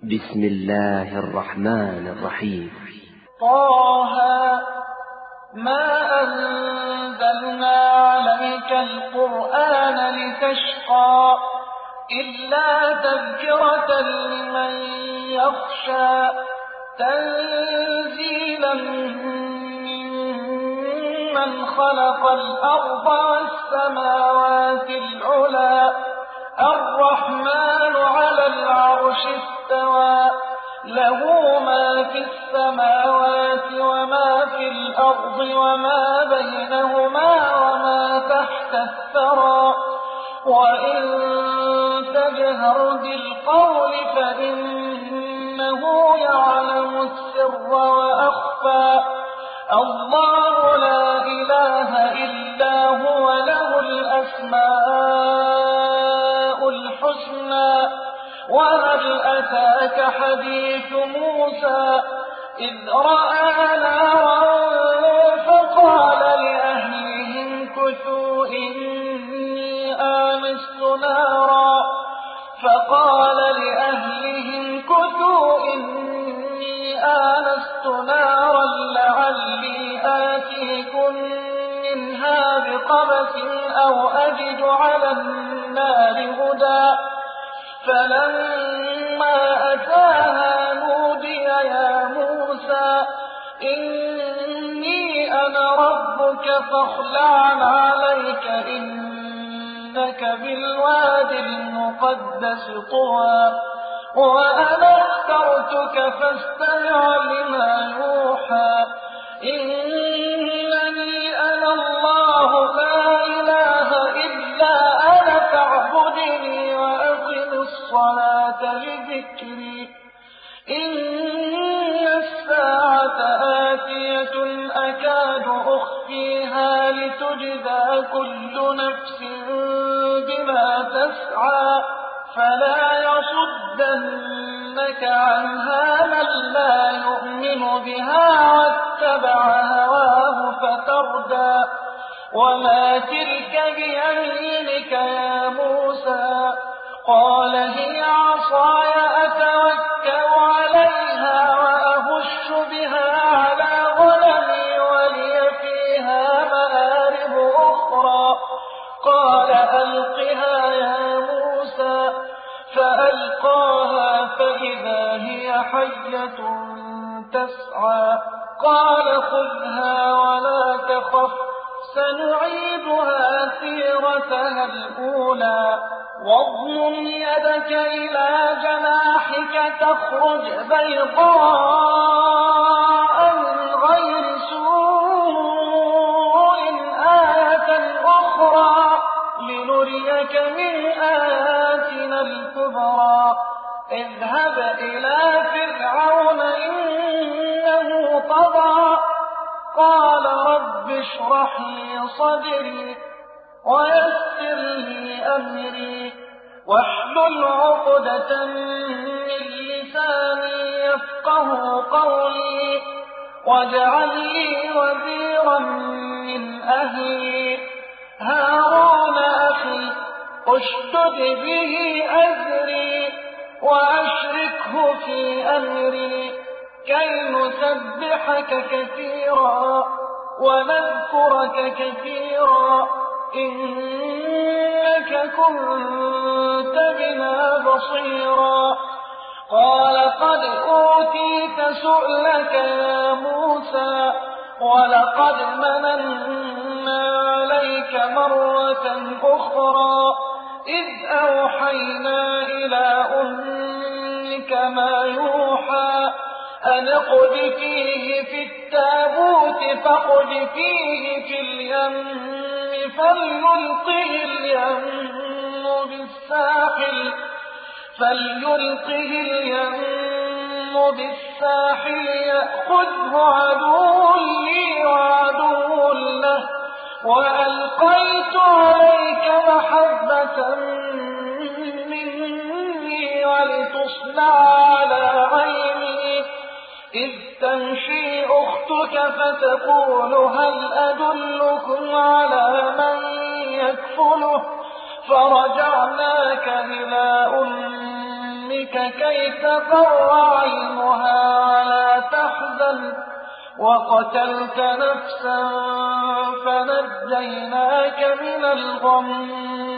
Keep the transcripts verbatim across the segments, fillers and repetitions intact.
بسم الله الرحمن الرحيم. طه ما أنزلنا عليك القرآن لتشقى إلا تذكرة لمن يخشى تنزيلا ممن خلق الأرض والسماوات العلى الرحمن على العرش استوى له ما في السماوات وما في الأرض وما بينهما وما تحت الثرى وإن تجهر بالقول فإنه يعلم السر وأخفى الله لا إله إلا هو له الأسماء الحسنى وهل أتاك حديث موسى إذ رأى نارا فقال لأهلهم كثوا إني آنست نارا فقال لأهلهم كثوا إني آنست نارا لعلي آتيكم منها بقبس أو أجد على النار هدى فلما أتاها نودي يا موسى إني أنا ربك فاخلع عليك إنك بالوادي المقدس طوى وأنا اخترتك فاستمع لما يوحى إنني أنا الله لا إله إلا أنا فاعبدني الصلاة لذكري إن الساعة آتية أكاد أخفيها لتجزى كل نفس بما تسعى فلا يصدنك عنها من لا يؤمن بها واتبع هواه فتردى وما تلك بيمينك يا موسى قال هي عصاي أتوكل عليها وأهش بها على غنمي ولي فيها مآرب أخرى قال ألقها يا موسى فألقاها فإذا هي حية تسعى قال خذها ولا تخف سنعيدها سيرتها الأولى واضمم يدك إلى جناحك تخرج بيضاء من غير سوء آية أخرى لنريك من آياتنا الكبرى اذهب إلى فرعون إنه طغى قال رب اشرح لي صدري ويسر لي أمري واحلل عقدة من لساني يفقه قولي واجعل لي وزيرا من أهلي هارون أخي اشدد به أزري وأشركه في أمري كي نسبحك كثيرا ونذكرك كثيرا إنك كنت بنا بصيرا قال قد أوتيت سؤلك يا موسى ولقد مننا عليك مرة أخرى إذ أوحينا إلى أمك ما يوحى أن اقذفيه في التابوت فاقذفيه في اليم فليلقه اليم بالساحل فليلقه اليم بالساحل يأخذه عدو لي وعدو له وألقيت عليك محبة مني ولتصنع على عيني إذ تمشي أختك فتقول هل أدلكم على من يكفله فرجعناك إلى أمك بك كي تقر عينها ولا تحزن وقتلت نفسا فنجيناك من الغم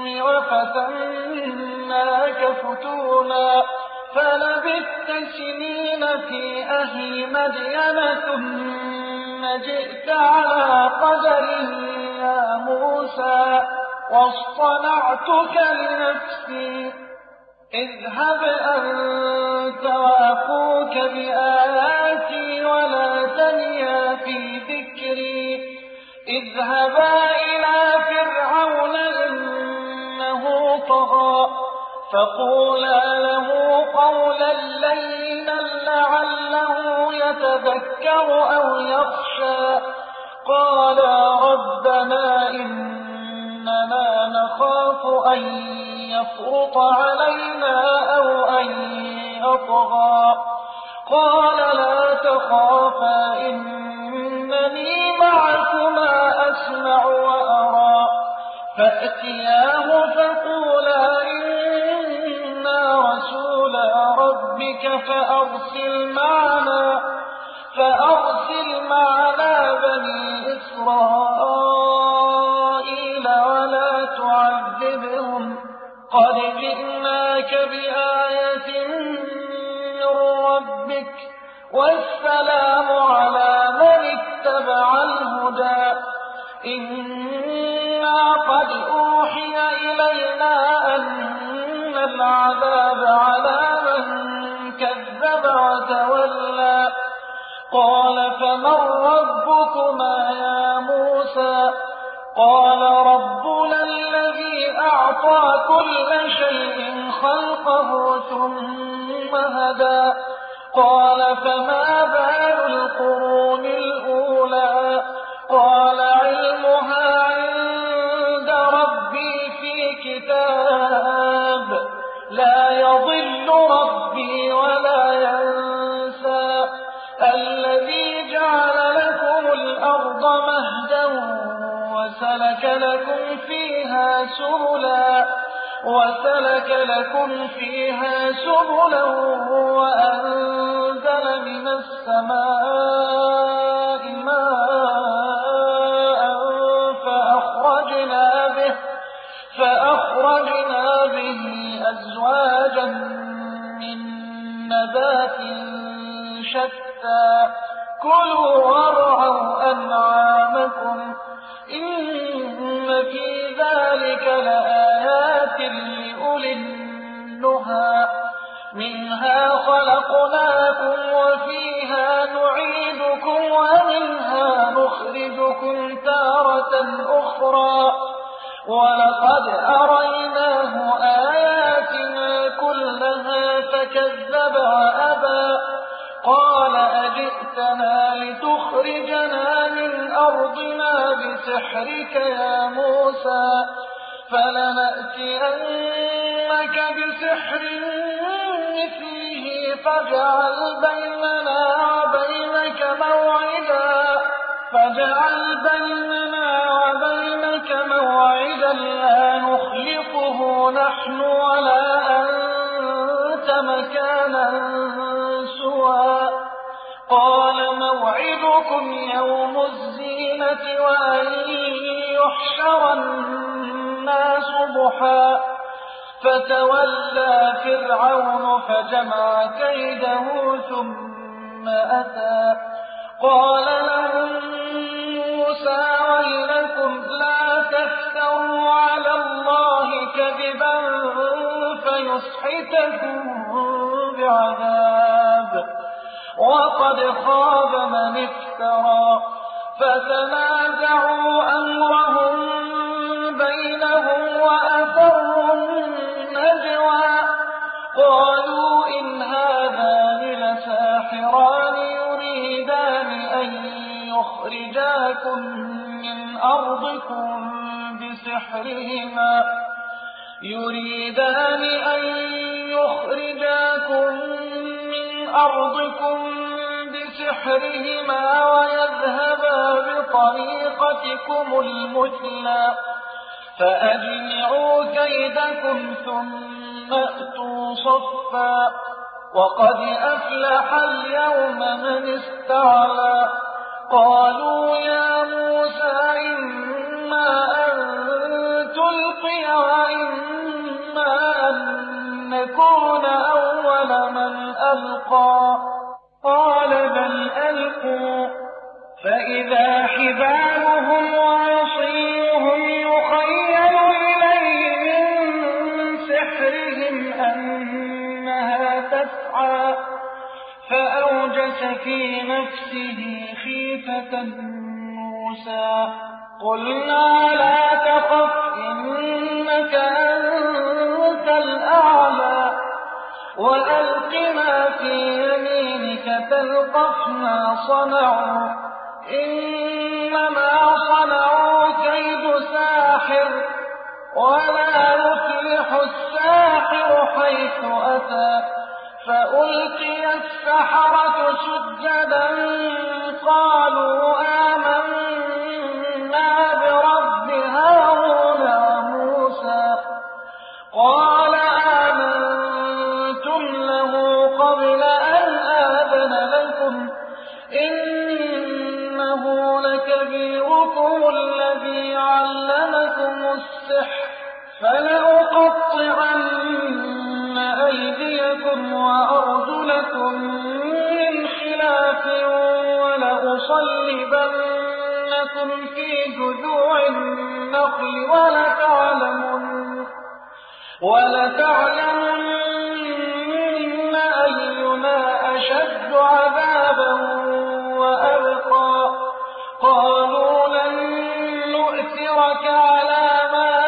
وفتناك فتونا فلبثت سنين في أهل مدين ثم جئت على قدر يا موسى واصطنعتك لنفسي اذهب أنت وأخوك بآياتي ولا تنيا في ذكري اذهبا إلى فرعون إنه طغى فقولا له قولا لينا لعله يتذكر أو يخشى قالا ربنا إننا نخاف أن يفرط علينا أو أن يطغى قال لا تخافا إنني معكما أسمع وأرى فأتياه فقولا إنا رسولا ربك فأرسل معنا فأرسل معنا بني إسرائيل ولا تعذبهم قد جئناك بآية من ربك والسلام على من اتبع الهدى إنا قد أوحي إلينا أن العذاب على من كذب وتولى قال فمن ربكما يا موسى قال ربنا الذي أعطى كل شيء خلقه ثم هدى قال فما بال القرون الأولى قال علمها عند ربي في كتاب لا يضل ربي ولا ينسى الذي جعل لكم الأرض مهدا وسلك لكم فيها سبلا وسلك لكم فيها سبلا وأنزل من السماء ماء فأخرجنا به فأخرجنا به أزواجا من نبات شتى كلوا وارعوا أنعامكم إن في ذلك لآيات لأولي النهى منها خلقناكم وفيها نعيدكم ومنها نخرجكم تارة أخرى ولقد أريناه آياتنا كلها فكذب وأبى قال أجئتنا لتخرجنا من أرضنا بسحرك يا موسى فلنأتينك بسحر مثله فاجعل بيننا وبينك موعدا فاجعل بيننا وبينك موعدا لا نخلفه نحن ولا أنت مكانا سوى قال موعدكم يوم الزينة وأن يحشر الناس ضحى فتولى فرعون فجمع كيده ثم أتى قال لهم موسى ويلكم لا تفتروا على الله كذبا فيسحتكم بعذاب وقد خاب من افترى فتنازعوا أمرهم بينهم وأسروا النجوى قالوا إن هذان لساحران يريدان أن يخرجاكم من أرضكم بسحرهما يريدان أن يخرجاكم من أرضكم بسحرهما ويذهبا بطريقتكم المثلى فأجمعوا كيدكم ثم أتوا صفا وقد أفلح اليوم من استعلى قالوا يا موسى إما أن تلقي وإما أن نكون أول من ألقى قال بل ألقوا فإذا حبالهم وعصيهم يخيل إليه من سحرهم أنها تسعى فأوجس في نفسه خيفة موسى قلنا لا تخف إنك أنت الأعلى وألق ما في يمينك تلقف ما صنعوا إنما صنعوا كيد ساحر ولا يفلح الساحر حيث أتى فألقي السحرة سجدا قالوا آمنا برب هارون وموسى قال آمنتم له قبل أن آذن لكم إنه لكبيركم الذي علمكم السحر فلأقطعن أيديكم وأرجلكم من خلاف ولأصلبنكم في جذوع النخل ولتعلمن ولتعلمن أينا أشد عذابا وأبقى قالوا لن نؤثرك على ما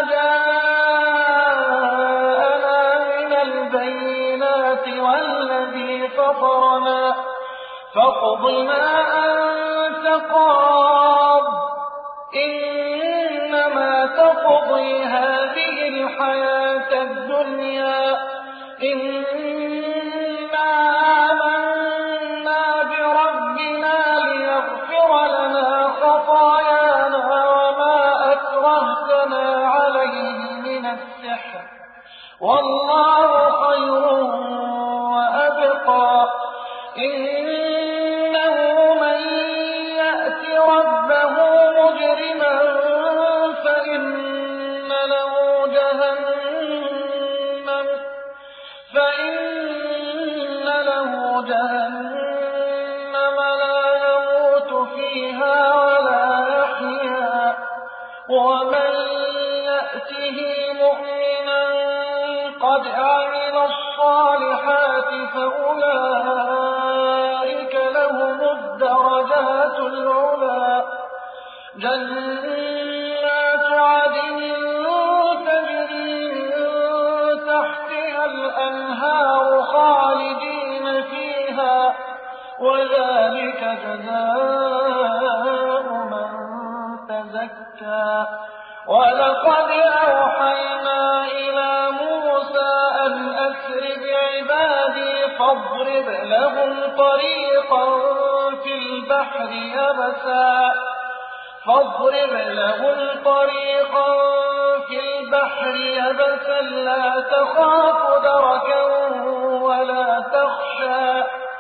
جاءنا من البينات والذي فطرنا فاقض ما أنت قاض إنما تقضي هذه الحياة الدنيا إنا آمنا بربنا ليغفر لنا خطايانا وما أكرهتنا عليه من السحر والله خير وأبقى إنه من يأت ربه مجرما فإن له جهنم فإن له جهنم لا يموت فيها ولا يحيا ومن يأته مؤمنا قد عمل الصالحات فأولئك لهم الدرجات العلى جنات عدن تجري من تحتها الأنهار خالدين فيها وذلك جزاء من تزكى ولقد أوحينا إلى موسى أن أسر بعبادي فاضرب لهم طريقا في البحر يبسا فاضرب لهم طريقا في البحر يبسا لا تخاف دركا ولا تخشى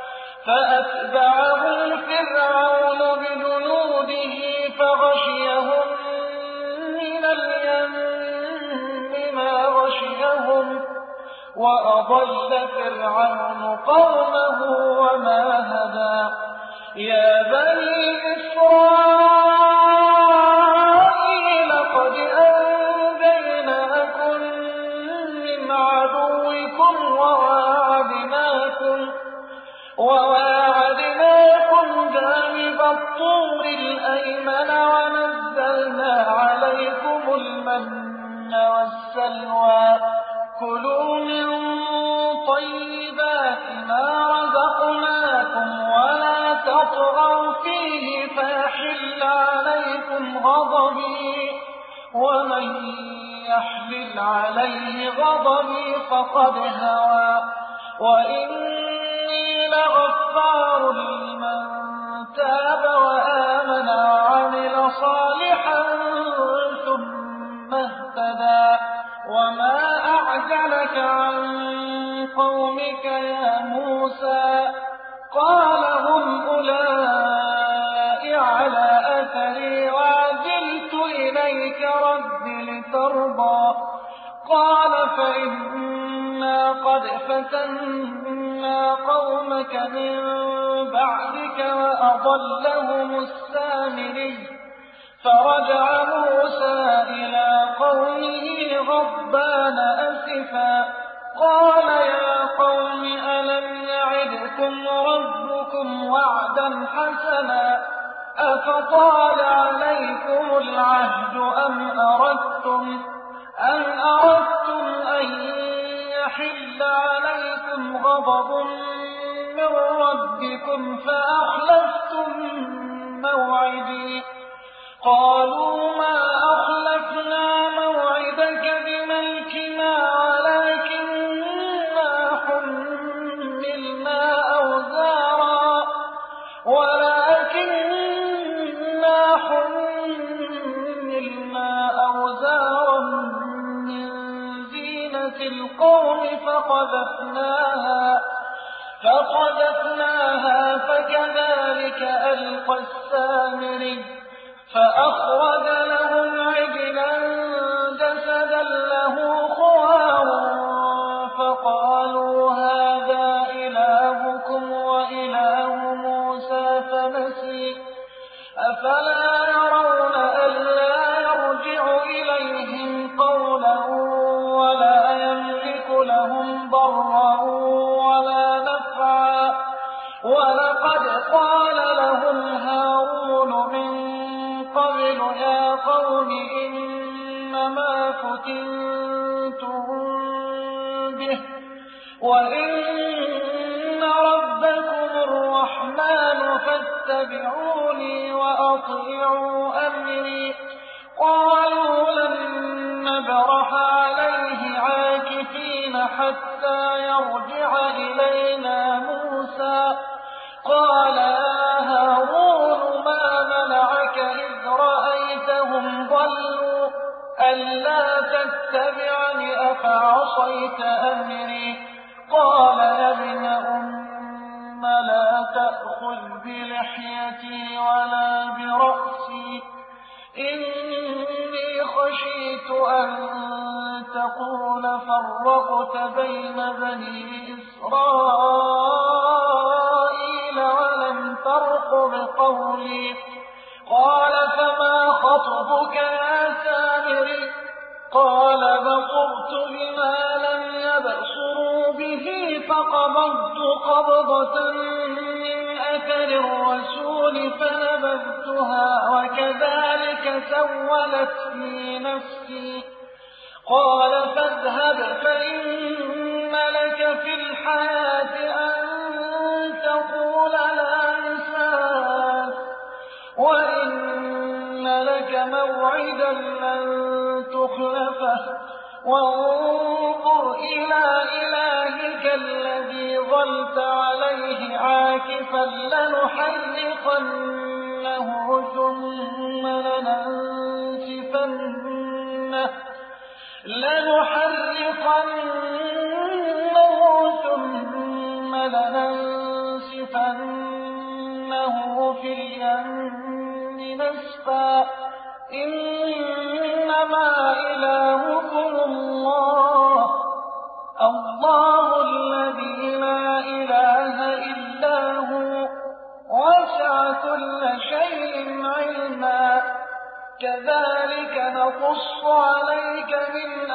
فأتبعهم فرعون بجنوده فغشيهم من اليم ما غشيهم وأضل فرعون قومه وما هدى يا بني إسرائيل قد أنجيناكم من عدوكم وواعدناكم وواعدناكم جانب الطور الأيمن ونزلنا عليكم المن والسلوى كلوا من طيبات ما رزقناكم ولا تطغوا فيه فيحل عليكم غضبي ومن يحمل عليه غضبي فقد هوى وإني لغفار لمن تاب وآمن وعمل صالحا ثم اهتدى وما أعجلك عن قومك يا موسى قال هم أولئك على أثري وعجلت إليك رب لترضى قال فإنا قد فتنا قومك من بعدك وأضلهم السامري فرجع موسى إلى قومه غضبان أسفا قال يا قوم ألم يعدكم ربكم وعدا حسنا أفطال عليكم العهد أم أردتم أم أردتم أن يحل عليكم غضب من ربكم فأخلفتم موعدي قالوا ما أخلفنا موعدك بملكنا ولكننا حملنا أوزارا ولكننا حملنا أوزارا من زينة القوم فقذفناها فقذفناها فكذلك ألقى السامري فأخرج لهم عجلا جسدا له خوار فقالوا هذا إلهكم وإله موسى فنسي أفلا يرون ألا يرجع إليهم قولا ولا يملك لهم ضرا ولا نفعا ولقد قال لهم هارون من قبل يا قوم إنما فتنتم به وإن ربكم الرحمن فاتبعوني وأطيعوا أمري قالوا لن نبرح عليه عاكفين حتى يرجع إلينا موسى قال يا هارون ما منعك إذ رأيتهم ضلوا ألا تتبعني أفعصيت أمري قال يا ابن أم لا تأخذ بلحيتي ولا برأسي إني خشيت أن تقول فرقت بين بني إسرائيل ولم ترقب قولي قال فما خطبك يا سامري قال بصرت بما لم يبصروا به فقبضت قبضة من أثر الرسول فنبذتها وكذلك سولت لي نفسي قال فاذهب فإن لك في الحياة أن تقول لا مساس وإن لك موعدا لن تخلفه وانظر إلى إلهك الذي ظلت عليه عاكفا لنحرقنه ثم لننسفنه لنحرقنه ثم لننسفنه في اليم نسفا إنما إلهكم الله الله الذي لا إله إلا هو وسع كل شيء علما كذلك نقص عليك من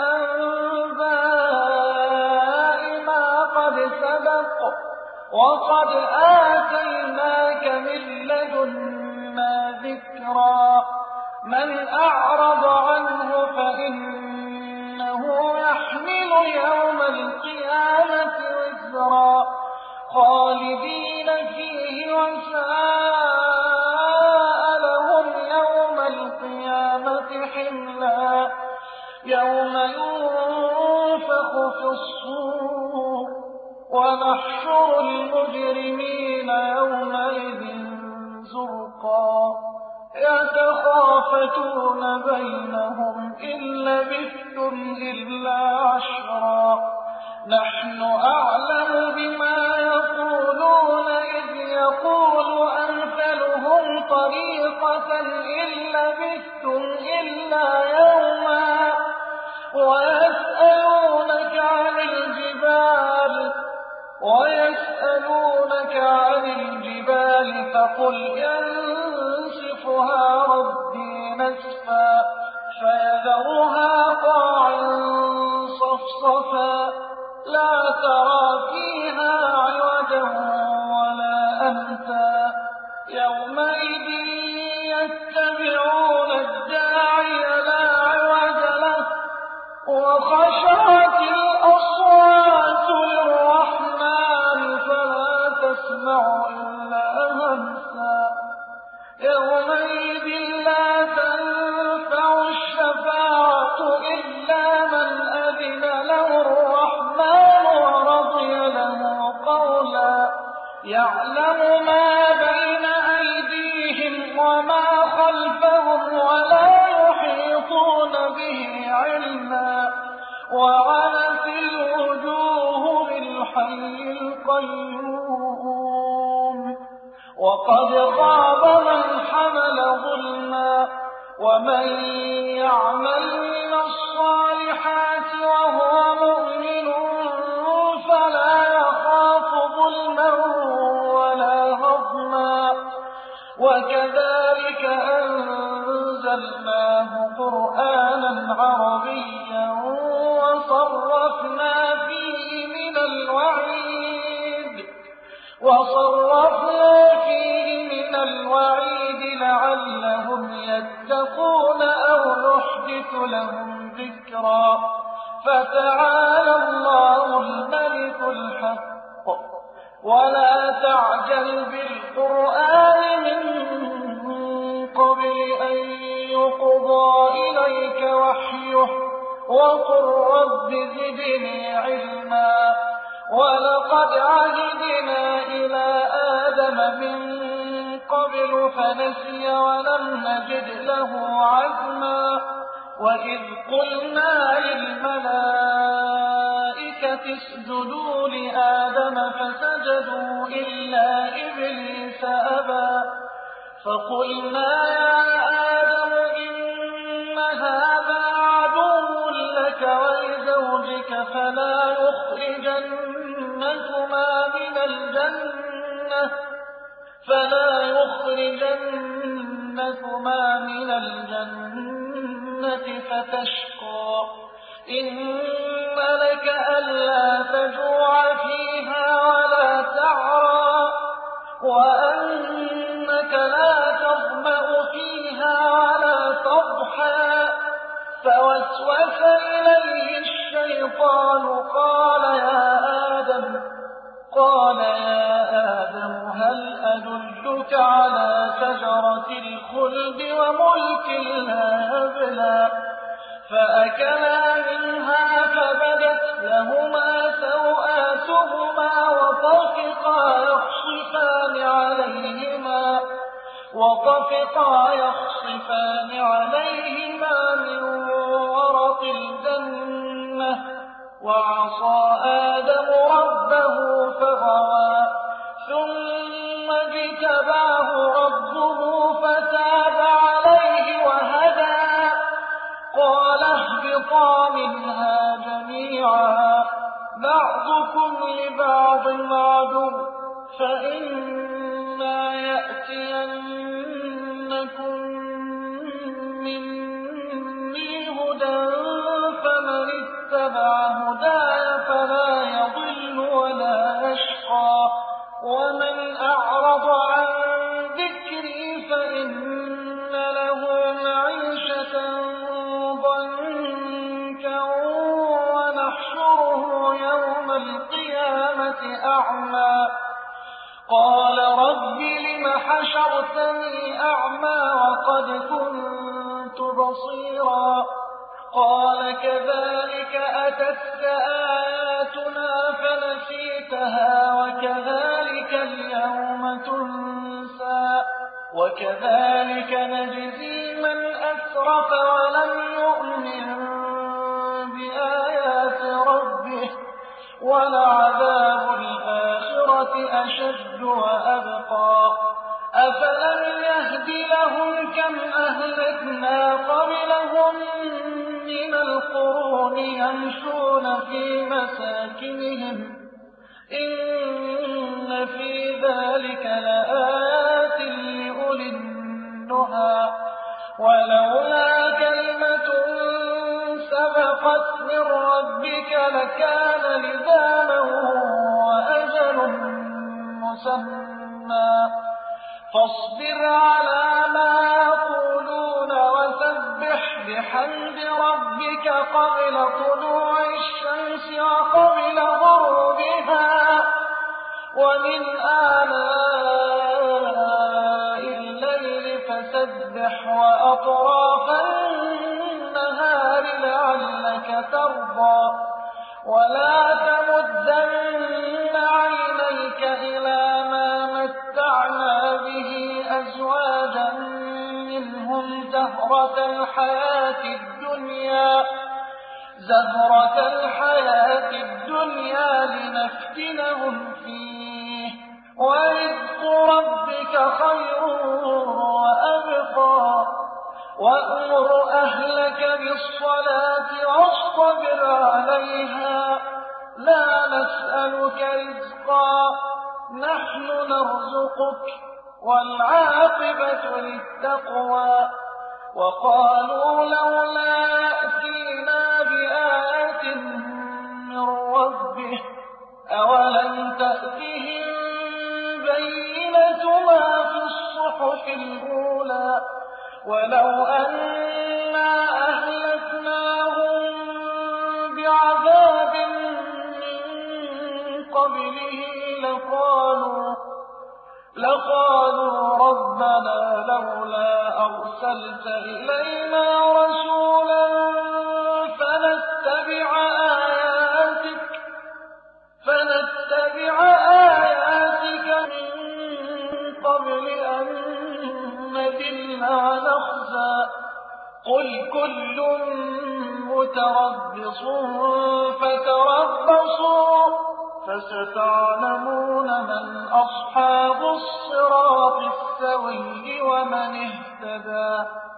أنباء ما قد سبق وقد آتيناك من لدنا ذكرا من أعرض عنه فإنه يحمل يوم القيامة وزرا خالدين فيه وساء لهم يوم القيامة حملا يوم ينفخ في الصور ونحشر المجرمين يومئذ زرقا يتخافتون بينهم إن لبثتم إلا عشرا نحن أعلم بما يقولون إذ طريقة إن لبثتم إلا يوما ويسألونك عن الجبال ويسألونك عن الجبال فقل ينسفها ربي نسفا فيذرها قاعا صفصفا لا ترى فيها عوجا ولا أمتا يومئذ يتبعون الداعي لا عوج له وخشعت الأصوات للرحمن فلا تسمع إلا همسا يومئذ لا تنفع الشفاعة إلا من أذن له الرحمن ورضي له قولا يعلم ما بين أيديهم وما خلفهم ولا يحيطون به علما وعنت الوجوه للحي القيوم وقد خاب من حمل ظلما ومن يعمل من الصالحات وهو مؤمن فلا يخاف ظلما ولا هضما وكذلك أنزلناه قرآنا عربيا وصرفنا فيه من الوعيد وصرفنا فيه من الوعيد لعلهم يتقون أو نحدث لهم ذكرا فتعالى الله الملك الحق ولا تعجل بالقرآن من قبل أن يقضى إليك وحيه وقل رب زدني علما ولقد عهدنا إلى آدم من قبل فنسي ولم نجد له عزما وإذ قلنا للملائكة اسجدوا لآدم فسجدوا إلا إبليس أبى فقلنا يا آدم إن هذا عدو لك ولزوجك فلا يخرجنكما من الجنة فلا يخرجنكما من الجنة فتشقى إن لك ألا تجوع فيها ولا تعرى وأنك لا تظمأ فيها ولا تضحى فوسوس إليه الشيطان قال يا آدم قال يا آدم هل أدلك على شجرة الخلد وملك لا يبلى فأكلا منها فبدت لهما سوآتهما وطفقا يخصفان عليهما وطفقا يخصفان عليهما من ورق الجنة وعصى آدم ربه فغوى ثم اجتباه ربه فتاب عليه وهدى قال اهبطا منها جميعا بعضكم لبعض عدو فإما يأتينكم مني هدى فمن اتبع هداي فلا يضل ولا يشقى ومن أعرض عن ذكري فإن له معيشة ضنكا ونحشره يوم القيامة أعمى قال رب لم حشرتني أعمى وقد كنت بصيرا قال كذلك أتتك آياتنا فنسيتها وكذلك اليوم تنسى وكذلك نجزي من أسرف ولم يؤمن بآيات ربه ولعذاب الآخرة أشد وأبقى أفلم يهد لهم كم أهلكنا قبلهم من القرون يمشون في مساكنهم إن في ذلك لآيات لأولي النهى ولولا كلمة سبقت من ربك لكان لزاما وأجل مسمى فاصبر على ما يقولون وسبح بحمد ربك قبل طلوع الشمس وقبل غروبها ومن آلاء الليل فسبح وأطراف النهار لعلك ترضى ولا تمدن عينيك إلى ما متعنا به أزواجا منهم زهرة الحياة الدنيا زهرة الحياة الدنيا لنفتنهم فيه ورزق ربك خير وأبقى وأمر أهلك بالصلاة واصطبر عليها لا نسألك رزقا نحن نرزقك والعاقبة للتقوى وقالوا لولا يأتينا بآية من ربه أولم تأتهم بينة ما في الصحف الأولى ولو أنا أهلكناهم بعذاب من قبله لقالوا لقالوا ربنا لولا أرسلت إلينا رسولا فنتبع آياتك فنتبع آياتك من قبل أن نذل ونخزى قل كل متربص فتربصوا فستعلمون من أصحاب الصراط السوي ومن اهتدى